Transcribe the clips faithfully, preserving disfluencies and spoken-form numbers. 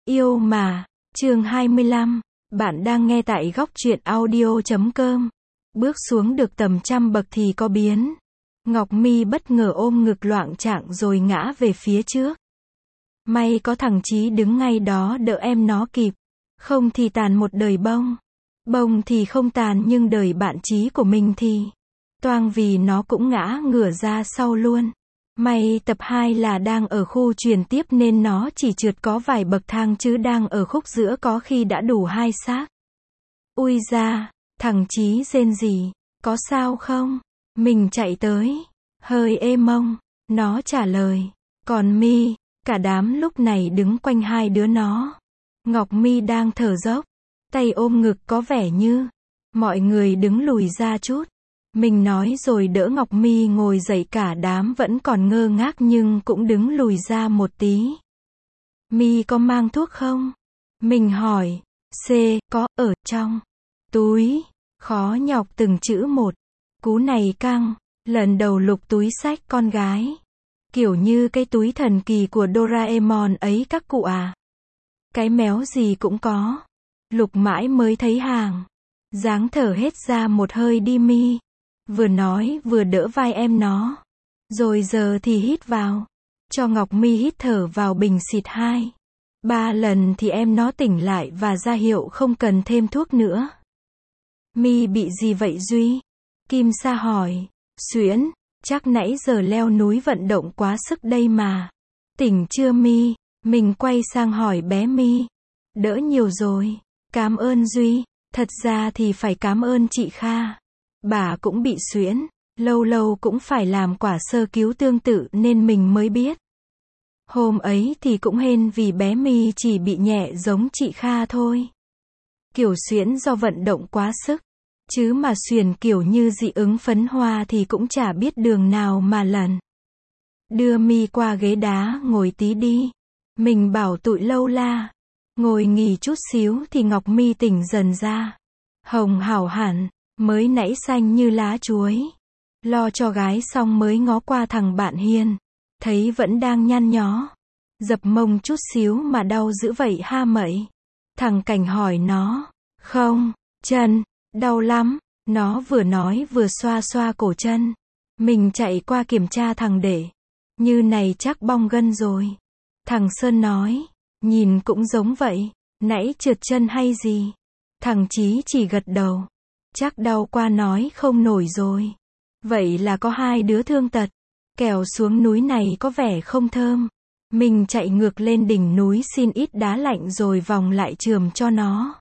Yêu mà, chương hai mươi lăm, bạn đang nghe tại góc truyện audio chấm com. Bước xuống được tầm trăm bậc thì có biến. Ngọc Mi bất ngờ ôm ngực loạng choạng rồi ngã về phía trước. May có thằng Chí đứng ngay đó đỡ em nó kịp. Không thì tàn một đời bông. Bông thì không tàn nhưng đời bạn Chí của mình thì toang vì nó cũng ngã ngửa ra sau luôn. May tập hai là đang ở khu truyền tiếp nên nó chỉ trượt có vài bậc thang chứ đang ở khúc giữa có khi đã đủ hai xác. Ui da, thằng Chí rên rỉ, có sao không? Mình chạy tới, hơi ê mông, nó trả lời. Còn Mi, cả đám lúc này đứng quanh hai đứa nó. Ngọc Mi đang thở dốc, tay ôm ngực có vẻ như mọi người đứng lùi ra chút. Mình nói rồi đỡ Ngọc Mi ngồi dậy, cả đám vẫn còn ngơ ngác nhưng cũng đứng lùi ra một tí. Mi có mang thuốc không? Mình hỏi. C, có, ở trong túi. Khó nhọc từng chữ một. Cú này căng. Lần đầu lục túi xách con gái. Kiểu như cái túi thần kỳ của Doraemon ấy các cụ à. Cái méo gì cũng có. Lục mãi mới thấy hàng. Dáng thở hết ra một hơi đi Mi. Vừa nói vừa đỡ vai em nó. Rồi giờ thì hít vào. Cho Ngọc Mi hít thở vào bình xịt hai. Ba lần thì em nó tỉnh lại và ra hiệu không cần thêm thuốc nữa. Mi bị gì vậy Duy? Kim Sa hỏi. Xuyễn, chắc nãy giờ leo núi vận động quá sức đây mà. Tỉnh chưa Mi? Mình quay sang hỏi bé Mi. Đỡ nhiều rồi. Cảm ơn Duy. Thật ra thì phải cảm ơn chị Kha. Bà cũng bị xuyễn, lâu lâu cũng phải làm quả sơ cứu tương tự nên mình mới biết. Hôm ấy thì cũng hên vì bé Mi chỉ bị nhẹ giống chị Kha thôi. Kiểu xuyễn do vận động quá sức, chứ mà xuyển kiểu như dị ứng phấn hoa thì cũng chả biết đường nào mà lần. Đưa Mi qua ghế đá ngồi tí đi. Mình bảo tụi lâu la. Ngồi nghỉ chút xíu thì Ngọc Mi tỉnh dần ra. Hồng hảo hẳn. Mới nãy xanh như lá chuối. Lo cho gái xong mới ngó qua thằng bạn Hiên. Thấy vẫn đang nhăn nhó. Dập mông chút xíu mà đau dữ vậy ha mậy. Thằng Cảnh hỏi nó. Không, chân, đau lắm. Nó vừa nói vừa xoa xoa cổ chân. Mình chạy qua kiểm tra thằng Để. Như này chắc bong gân rồi. Thằng Sơn nói. Nhìn cũng giống vậy. Nãy trượt chân hay gì? Thằng Chí chỉ gật đầu. Chắc đau qua nói không nổi rồi. Vậy là có hai đứa thương tật. Kẻo xuống núi này có vẻ không thơm. Mình chạy ngược lên đỉnh núi xin ít đá lạnh rồi vòng lại chườm cho nó.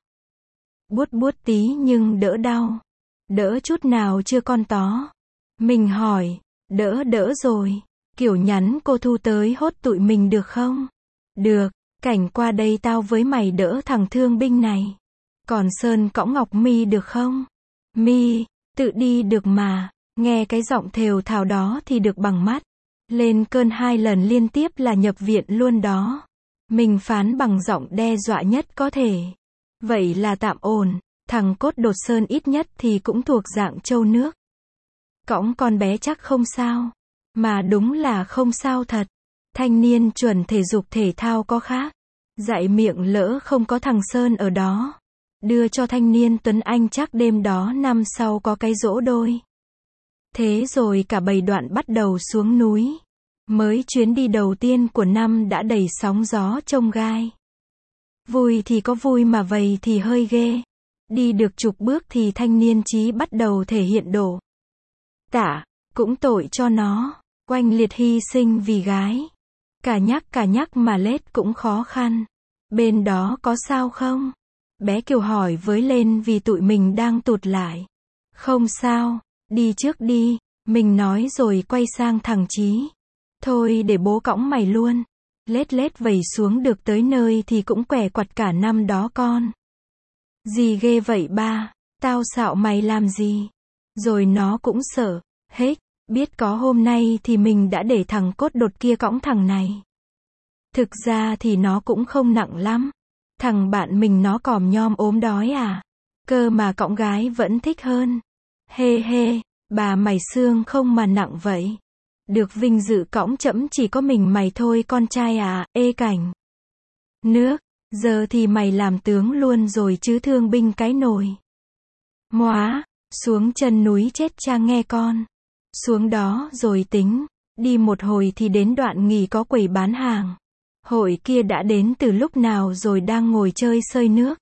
Buốt buốt tí nhưng đỡ đau. Đỡ chút nào chưa con tó? Mình hỏi. Đỡ đỡ rồi. Kiểu nhắn cô Thu tới hốt tụi mình được không? Được. Cảnh qua đây tao với mày đỡ thằng thương binh này. Còn Sơn cõng Ngọc Mi được không? Mi, tự đi được mà. Nghe cái giọng thều thào đó thì được bằng mắt. Lên cơn hai lần liên tiếp là nhập viện luôn đó. Mình phán bằng giọng đe dọa nhất có thể. Vậy là tạm ổn. Thằng cốt đột Sơn ít nhất thì cũng thuộc dạng trâu nước. Cõng con bé chắc không sao. Mà đúng là không sao thật. Thanh niên chuẩn thể dục thể thao có khác. Dạy miệng lỡ không có thằng Sơn ở đó. Đưa cho thanh niên Tuấn Anh chắc đêm đó năm sau có cái giỗ đôi. Thế rồi cả bầy đoạn bắt đầu xuống núi. Mới chuyến đi đầu tiên của năm đã đầy sóng gió chông gai. Vui thì có vui mà vầy thì hơi ghê. Đi được chục bước thì thanh niên Chí bắt đầu thể hiện đổ. Tả, cũng tội cho nó. Oanh liệt hy sinh vì gái. Cả nhắc cả nhắc mà lết cũng khó khăn. Bên đó có sao không? Bé Kiều hỏi với lên vì tụi mình đang tụt lại. Không sao, đi trước đi, mình nói rồi quay sang thằng Chí. Thôi để bố cõng mày luôn. Lết lết vầy xuống được tới nơi thì cũng què quặt cả năm đó con. Gì ghê vậy ba, tao xạo mày làm gì? Rồi nó cũng sợ, hết, biết có hôm nay thì mình đã để thằng cốt đột kia cõng thằng này. Thực ra thì nó cũng không nặng lắm. Thằng bạn mình nó còm nhom ốm đói à? Cơ mà cõng gái vẫn thích hơn. Hê hê, bà mày xương không mà nặng vậy. Được vinh dự cõng trẫm chỉ có mình mày thôi con trai à, ê Cảnh. Nước, Giờ thì mày làm tướng luôn rồi chứ thương binh cái nồi. Móa, xuống chân núi chết cha nghe con. Xuống đó rồi tính, đi một hồi thì đến đoạn nghỉ có quầy bán hàng. Hội kia đã đến từ lúc nào rồi đang ngồi chơi sơi nước.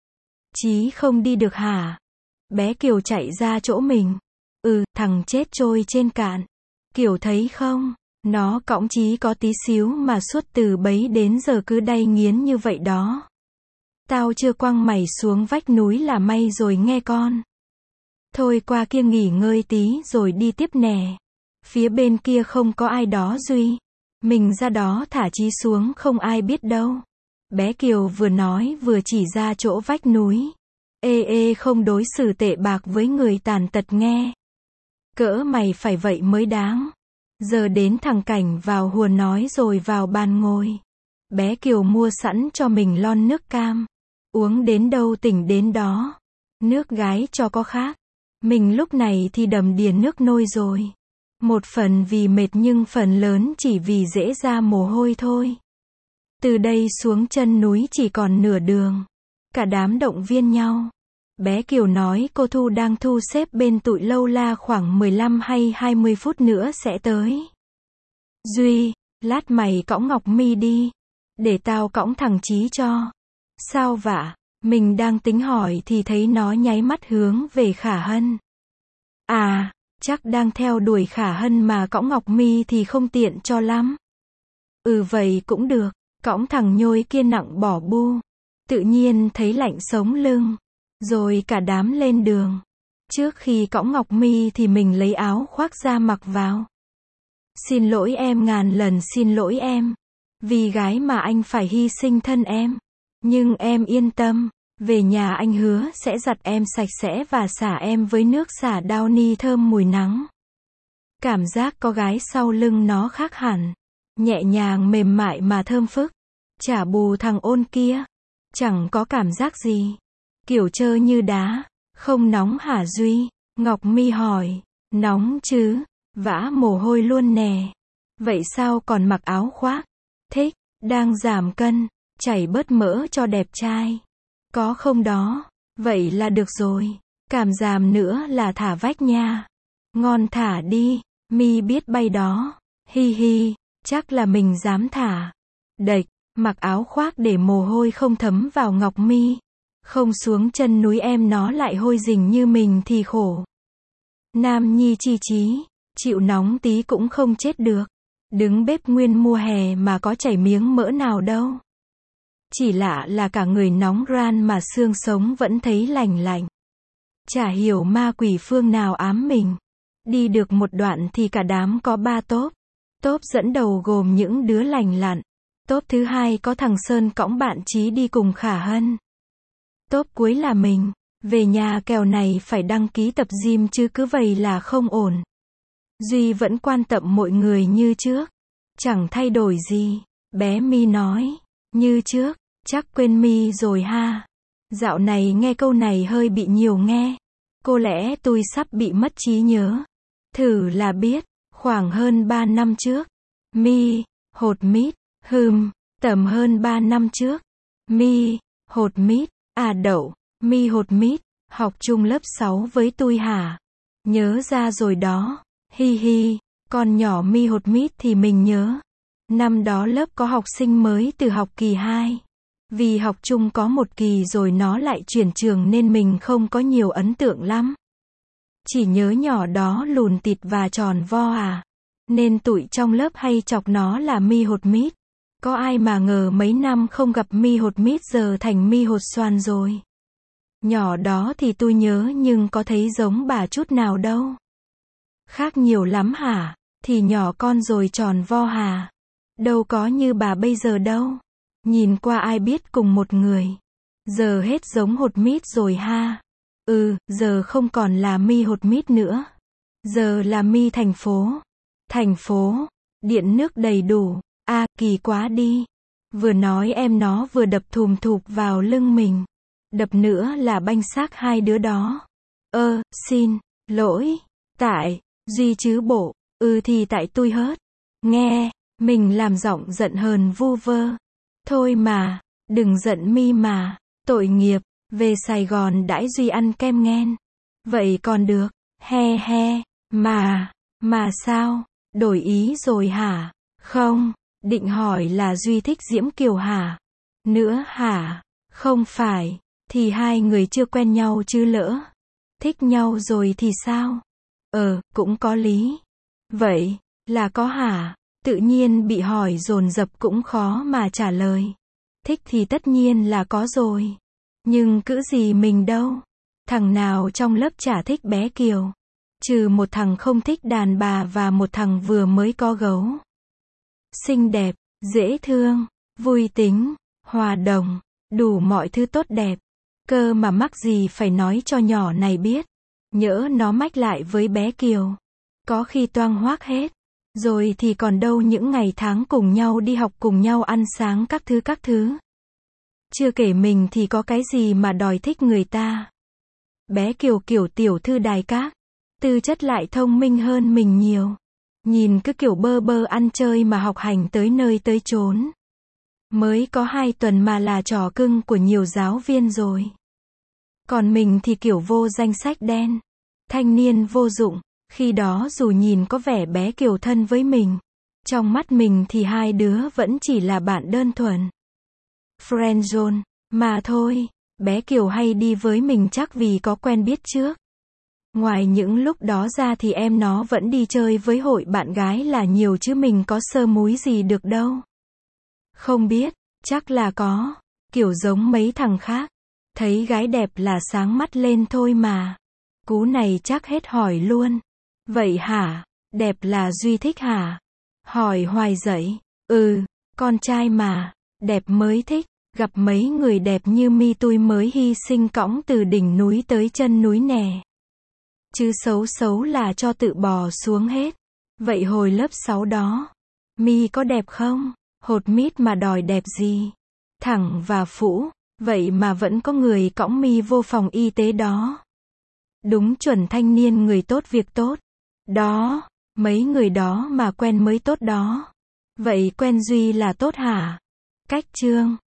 Chí không đi được hả? Bé Kiều chạy ra chỗ mình. Ừ, thằng chết trôi trên cạn. Kiều thấy không? Nó cõng Chí có tí xíu mà suốt từ bấy đến giờ cứ đay nghiến như vậy đó. Tao chưa quăng mày xuống vách núi là may rồi nghe con. Thôi qua kia nghỉ ngơi tí rồi đi tiếp nè. Phía bên kia không có ai đó Duy. Mình ra đó thả Chí xuống không ai biết đâu. Bé Kiều vừa nói vừa chỉ ra chỗ vách núi. Ê ê không đối xử tệ bạc với người tàn tật nghe. Cỡ mày phải vậy mới đáng. Giờ đến thằng Cảnh vào hùa nói rồi vào bàn ngồi. Bé Kiều mua sẵn cho mình lon nước cam. Uống đến đâu tỉnh đến đó. Nước gái cho có khác. Mình lúc này thì đầm đìa nước nôi rồi. Một phần vì mệt nhưng phần lớn chỉ vì dễ ra mồ hôi thôi. Từ đây xuống chân núi chỉ còn nửa đường. Cả đám động viên nhau. Bé Kiều nói cô Thu đang thu xếp bên tụi lâu la khoảng mười lăm hay hai mươi phút nữa sẽ tới. Duy, lát mày cõng Ngọc Mi đi. Để tao cõng thằng Chí cho. Sao vả? Mình đang tính hỏi thì thấy nó nháy mắt hướng về Khả Hân. À, chắc đang theo đuổi Khả Hân mà cõng Ngọc Mi thì không tiện cho lắm. Ừ vậy cũng được, cõng thằng nhôi kia nặng bỏ bu. Tự nhiên thấy lạnh sống lưng. Rồi cả đám lên đường. Trước khi cõng Ngọc Mi thì mình lấy áo khoác ra mặc vào. Xin lỗi em ngàn lần xin lỗi em. Vì gái mà anh phải hy sinh thân em. Nhưng em yên tâm. Về nhà anh hứa sẽ giặt em sạch sẽ và xả em với nước xả Downy thơm mùi nắng. Cảm giác có gái sau lưng nó khác hẳn. Nhẹ nhàng mềm mại mà thơm phức. Chả bù thằng ôn kia. Chẳng có cảm giác gì. Kiểu trơ như đá. Không nóng hả Duy? Ngọc Mi hỏi. Nóng chứ. Vã mồ hôi luôn nè. Vậy sao còn mặc áo khoác? Thích. Đang giảm cân. Chảy bớt mỡ cho đẹp trai. Có không đó? Vậy là được rồi. Cảm giảm nữa là thả vách nha. Ngon thả đi. Mi biết bay đó. Hi hi. Chắc là mình dám thả. Đệch. Mặc áo khoác để mồ hôi không thấm vào Ngọc Mi. Không xuống chân núi em nó lại hôi rình như mình thì khổ. Nam Nhi chi chí. Chịu nóng tí cũng không chết được. Đứng bếp nguyên mùa hè mà có chảy miếng mỡ nào đâu. Chỉ lạ là cả người nóng ran mà xương sống vẫn thấy lành lạnh. Chả hiểu ma quỷ phương nào ám mình. Đi được một đoạn thì cả đám có ba tốp. Tốp dẫn đầu gồm những đứa lành lặn. Tốp thứ hai có thằng Sơn cõng bạn Chí đi cùng Khả Hân. Tốp cuối là mình. Về nhà kèo này phải đăng ký tập gym chứ cứ vậy là không ổn. Duy vẫn quan tâm mọi người như trước. Chẳng thay đổi gì. Bé Mi nói. Như trước. Chắc quên Mi rồi ha. Dạo này nghe câu này hơi bị nhiều nghe. Cô lẽ tôi sắp bị mất trí nhớ. Thử là biết. Khoảng hơn ba năm trước. Mi. Hột mít. Hừm. Tầm hơn ba năm trước. Mi. Hột mít. À đậu. Mi hột mít. Học chung lớp sáu với tôi hả? Nhớ ra rồi đó. Hi hi. Con nhỏ Mi hột mít thì mình nhớ. Năm đó lớp có học sinh mới từ học kỳ hai. Vì học chung có một kỳ rồi nó lại chuyển trường nên mình không có nhiều ấn tượng lắm. Chỉ nhớ nhỏ đó lùn tịt và tròn vo à. Nên tụi trong lớp hay chọc nó là Mi hột mít. Có ai mà ngờ mấy năm không gặp Mi hột mít giờ thành Mi hột xoàn rồi. Nhỏ đó thì tôi nhớ nhưng có thấy giống bà chút nào đâu. Khác nhiều lắm hả? Thì nhỏ con rồi tròn vo hà. Đâu có như bà bây giờ đâu. Nhìn qua ai biết cùng một người. Giờ hết giống hột mít rồi ha. Ừ, giờ không còn là Mi hột mít nữa. Giờ là Mi thành phố. Thành phố. Điện nước đầy đủ. À, kỳ quá đi. Vừa nói em nó vừa đập thùm thụp vào lưng mình. Đập nữa là banh xác hai đứa đó. Ơ, xin, lỗi. Tại, Duy chứ bộ. Ừ thì tại tôi hớt. Nghe, mình làm giọng giận hờn vu vơ. Thôi mà, Đừng giận mi mà, tội nghiệp, về Sài Gòn đãi Duy ăn kem nghen. Vậy còn được, he he, mà, mà sao, đổi ý rồi hả? Không, định hỏi là Duy thích Diễm Kiều hả? Nữa hả? Không phải, thì hai người chưa quen nhau chứ lỡ. Thích nhau rồi thì sao? Ờ, cũng có lý. Vậy, là có hả? Tự nhiên bị hỏi dồn dập cũng khó mà trả lời. Thích thì tất nhiên là có rồi. Nhưng cữ gì mình đâu. Thằng nào trong lớp chả thích bé Kiều. Trừ một thằng không thích đàn bà và một thằng vừa mới có gấu. Xinh đẹp, dễ thương, vui tính, hòa đồng, đủ mọi thứ tốt đẹp. Cơ mà mắc gì phải nói cho nhỏ này biết. Nhỡ nó mách lại với bé Kiều. Có khi toang hoác hết. Rồi thì còn đâu những ngày tháng cùng nhau đi học cùng nhau ăn sáng các thứ các thứ. Chưa kể mình thì có cái gì mà đòi thích người ta. Bé Kiều kiểu tiểu thư đài các. Tư chất lại thông minh hơn mình nhiều. Nhìn cứ kiểu bơ bơ ăn chơi mà học hành tới nơi tới chốn. Mới có hai tuần mà là trò cưng của nhiều giáo viên rồi. Còn mình thì kiểu vô danh sách đen. Thanh niên vô dụng. Khi đó dù nhìn có vẻ bé Kiều thân với mình. Trong mắt mình thì hai đứa vẫn chỉ là bạn đơn thuần. Friend zone, mà thôi. Bé Kiều hay đi với mình chắc vì có quen biết trước. Ngoài những lúc đó ra thì em nó vẫn đi chơi với hội bạn gái là nhiều chứ mình có sơ múi gì được đâu. Không biết, chắc là có. Kiểu giống mấy thằng khác. Thấy gái đẹp là sáng mắt lên thôi mà. Cú này chắc hết hỏi luôn. Vậy hả? Đẹp là Duy thích hả? Hỏi hoài dậy. Ừ, con trai mà. Đẹp mới thích. Gặp mấy người đẹp như mi tui mới hy sinh cõng từ đỉnh núi tới chân núi nè. Chứ xấu xấu là cho tự bò xuống hết. Vậy hồi lớp sáu đó, mi có đẹp không? Hột mít mà đòi đẹp gì? Thẳng và phũ. Vậy mà vẫn có người cõng mi vô phòng y tế đó. Đúng chuẩn thanh niên người tốt việc tốt. Đó, mấy người đó mà quen mới tốt đó. Vậy quen Duy là tốt hả? Cách chương